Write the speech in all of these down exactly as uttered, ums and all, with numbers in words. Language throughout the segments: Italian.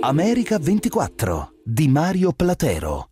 America ventiquattro di Mario Platero.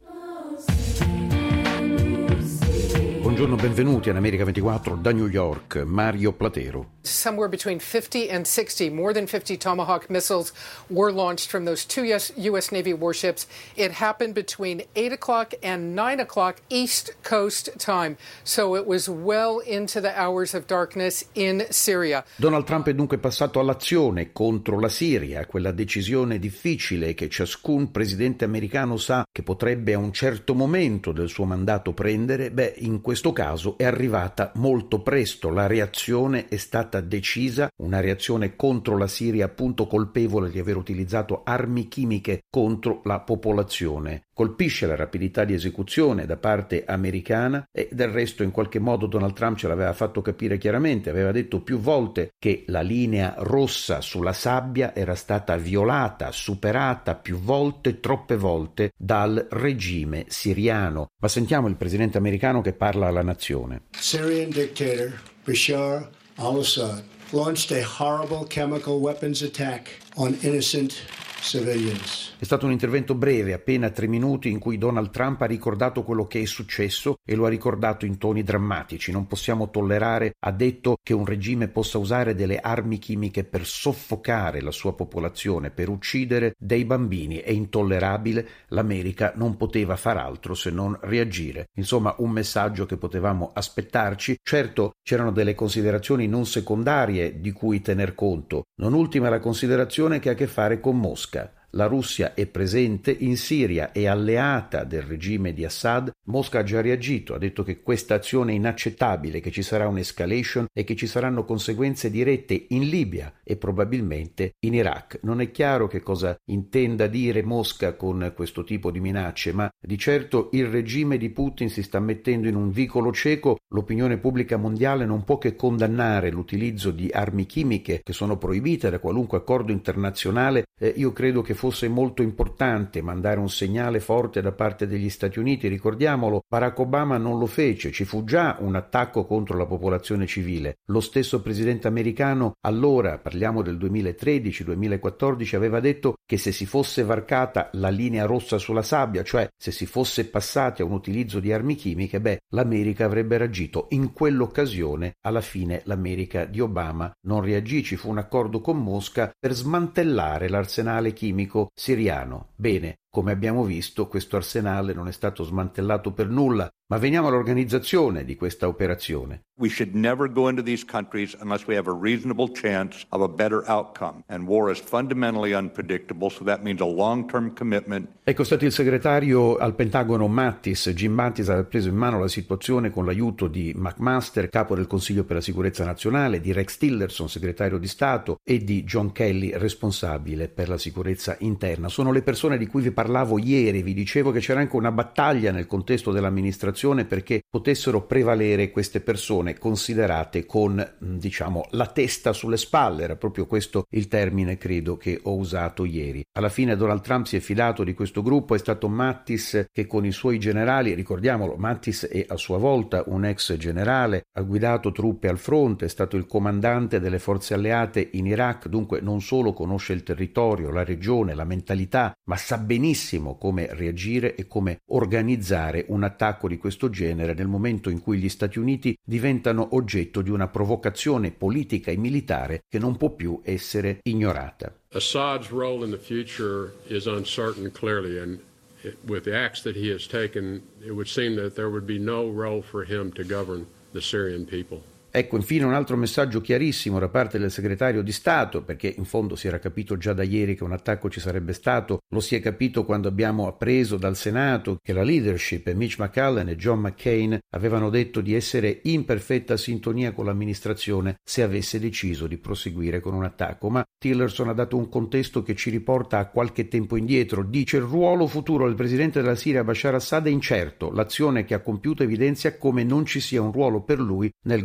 Buongiorno, benvenuti in America ventiquattro da New York, Mario Platero. Somewhere between fifty and sixty, more than fifty Tomahawk missiles were launched from those two U S Navy warships. It happened between eight o'clock and nine o'clock East Coast time, so it was well into the hours of darkness in Syria. Donald Trump è dunque passato all'azione contro la Siria, quella decisione difficile che ciascun presidente americano sa che potrebbe a un certo momento del suo mandato prendere. Beh, in questo caso è arrivata molto presto, la reazione è stata decisa, una reazione contro la Siria appunto colpevole di aver utilizzato armi chimiche contro la popolazione. Colpisce la rapidità di esecuzione da parte americana e del resto in qualche modo Donald Trump ce l'aveva fatto capire chiaramente, aveva detto più volte che la linea rossa sulla sabbia era stata violata, superata più volte, troppe volte dal regime siriano. Ma sentiamo il presidente americano che parla alla nazione. Syrian dictator Bashar al-Assad launched a horrible chemical weapons attack on innocent civilians. È stato un intervento breve, appena tre minuti, in cui Donald Trump ha ricordato quello che è successo e lo ha ricordato in toni drammatici. Non possiamo tollerare, ha detto, che un regime possa usare delle armi chimiche per soffocare la sua popolazione, per uccidere dei bambini. È intollerabile, l'America non poteva far altro se non reagire. Insomma, un messaggio che potevamo aspettarci. Certo, c'erano delle considerazioni non secondarie di cui tener conto, non ultima la considerazione che ha a che fare con Mosca. La Russia è presente in Siria, è alleata del regime di Assad. Mosca ha già reagito, ha detto che questa azione è inaccettabile, che ci sarà un'escalation e che ci saranno conseguenze dirette in Libia e probabilmente in Iraq. Non è chiaro che cosa intenda dire Mosca con questo tipo di minacce, ma di certo il regime di Putin si sta mettendo in un vicolo cieco. L'opinione pubblica mondiale non può che condannare l'utilizzo di armi chimiche che sono proibite da qualunque accordo internazionale. Eh, io credo che fosse molto importante mandare un segnale forte da parte degli Stati Uniti. Ricordiamolo, Barack Obama non lo fece, ci fu già un attacco contro la popolazione civile. Lo stesso presidente americano, allora, parliamo del duemilatredici duemilaquattordici, aveva detto che se si fosse varcata la linea rossa sulla sabbia, cioè se si fosse passati a un utilizzo di armi chimiche, beh, l'America avrebbe reagito. In quell'occasione, alla fine, l'America di Obama non reagì, ci fu un accordo con Mosca per smantellare l'arsenale chimico siriano. Bene, come abbiamo visto, questo arsenale non è stato smantellato per nulla, ma veniamo all'organizzazione di questa operazione. We should never go into these countries unless we have a reasonable chance of a better outcome. And war is fundamentally unpredictable, so that means a long-term commitment. Ecco stato il segretario al Pentagono Mattis. Jim Mattis ha preso in mano la situazione con l'aiuto di McMaster, capo del Consiglio per la Sicurezza Nazionale, di Rex Tillerson, segretario di Stato, e di John Kelly, responsabile per la sicurezza interna. Sono le persone di cui vi parlavo ieri, vi dicevo che c'era anche una battaglia nel contesto dell'amministrazione perché potessero prevalere queste persone considerate con, diciamo, la testa sulle spalle. Era proprio questo il termine, credo, che ho usato ieri. Alla fine Donald Trump si è fidato di questo gruppo, è stato Mattis che con i suoi generali, ricordiamolo, Mattis è a sua volta un ex generale, ha guidato truppe al fronte, è stato il comandante delle forze alleate in Iraq, dunque non solo conosce il territorio, la regione, la mentalità, ma sa benissimo come reagire e come organizzare un attacco di questo genere nel momento in cui gli Stati Uniti diventano oggetto di una provocazione politica e militare che non può più essere ignorata. Assad's role in the future is uncertain, clearly, and it, with the acts that he has taken, it would seem that there would be no role for him to govern the Syrian people. Ecco, infine un altro messaggio chiarissimo da parte del segretario di Stato, perché in fondo si era capito già da ieri che un attacco ci sarebbe stato, lo si è capito quando abbiamo appreso dal Senato che la leadership, Mitch McConnell e John McCain, avevano detto di essere in perfetta sintonia con l'amministrazione se avesse deciso di proseguire con un attacco. Ma Tillerson ha dato un contesto che ci riporta a qualche tempo indietro. Dice: il ruolo futuro del presidente della Siria Bashar Assad è incerto, l'azione che ha compiuto evidenzia come non ci sia un ruolo per lui nel governare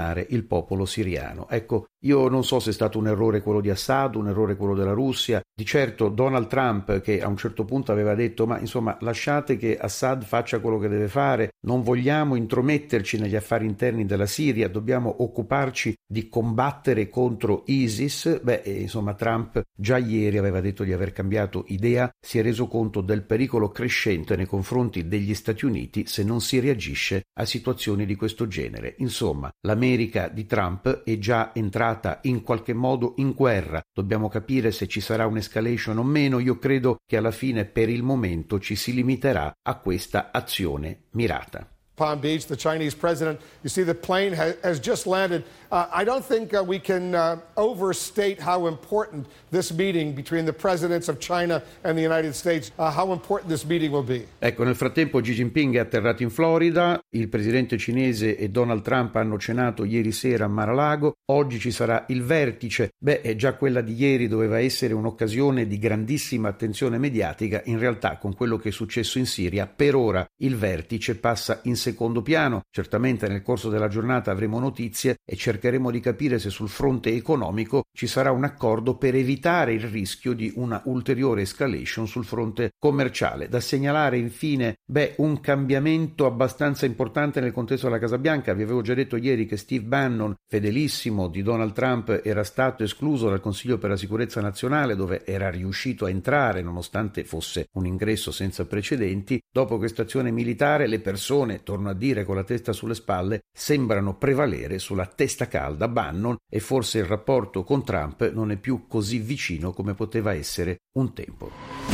calmare il popolo siriano. Ecco, io non so se è stato un errore quello di Assad, un errore quello della Russia. Di certo Donald Trump, che a un certo punto aveva detto ma insomma lasciate che Assad faccia quello che deve fare, non vogliamo intrometterci negli affari interni della Siria, dobbiamo occuparci di combattere contro ISIS. Beh, insomma Trump già ieri aveva detto di aver cambiato idea, si è reso conto del pericolo crescente nei confronti degli Stati Uniti se non si reagisce a situazioni di questo genere. Insomma, l'America di Trump è già entrata in qualche modo in guerra. Dobbiamo capire se ci sarà un'escalation o meno. Io credo che alla fine per il momento ci si limiterà a questa azione mirata. Palm Beach, the Chinese president, you see the plane ha- has just landed. Uh, I don't think uh, we can uh, overstate how important this meeting between the presidents of China and the United States, uh, how important this meeting will be. Ecco, nel frattempo Xi Jinping è atterrato in Florida, il presidente cinese e Donald Trump hanno cenato ieri sera a Mar-a-Lago, oggi ci sarà il vertice. Beh, è già quella di ieri doveva essere un'occasione di grandissima attenzione mediatica, in realtà con quello che è successo in Siria, per ora il vertice passa in secondo piano. Certamente nel corso della giornata avremo notizie e cercheremo di capire se sul fronte economico ci sarà un accordo per evitare il rischio di una ulteriore escalation sul fronte commerciale. Da segnalare infine, beh, un cambiamento abbastanza importante nel contesto della Casa Bianca. Vi avevo già detto ieri che Steve Bannon, fedelissimo di Donald Trump, era stato escluso dal Consiglio per la Sicurezza Nazionale, dove era riuscito a entrare nonostante fosse un ingresso senza precedenti. Dopo questa azione militare le persone, torno a dire con la testa sulle spalle, sembrano prevalere sulla testa calda Bannon e forse il rapporto con Trump non è più così vicino come poteva essere un tempo.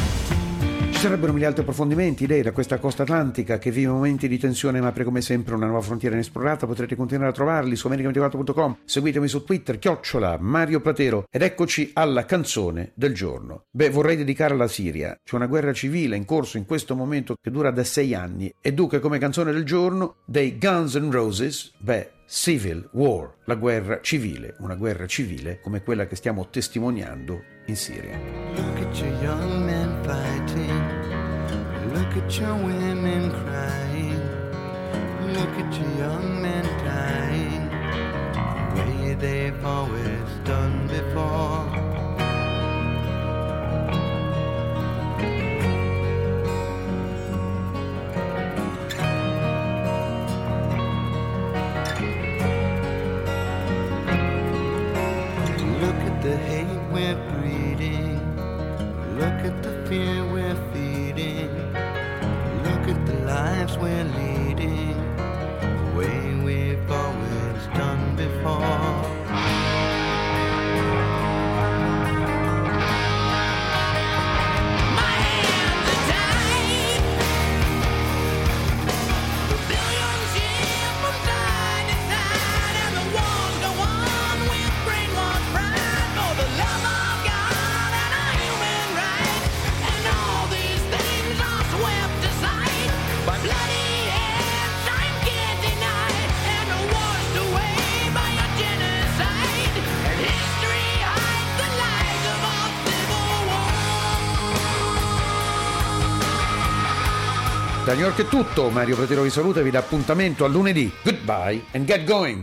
Ci sarebbero mille altri approfondimenti, lei da questa costa atlantica che vive momenti di tensione ma apre come sempre una nuova frontiera inesplorata. Potrete continuare a trovarli su america ventiquattro punto com, seguitemi su Twitter, chiocciola Mario Platero, ed eccoci alla canzone del giorno. Beh, vorrei dedicare alla Siria. C'è una guerra civile in corso in questo momento che dura da sei anni e dunque come canzone del giorno dei Guns N' Roses, beh, Civil War, la guerra civile, una guerra civile come quella che stiamo testimoniando in Siria. Look at your young men fighting, look at your women crying, look at your young men dying, the way they've always done before. The hate we're breeding, look at the fear we're feeding, look at the lives we're leading, the way we've always done before. Da New York è tutto, Mario Platero vi saluta e vi dà appuntamento a lunedì. Goodbye and get going!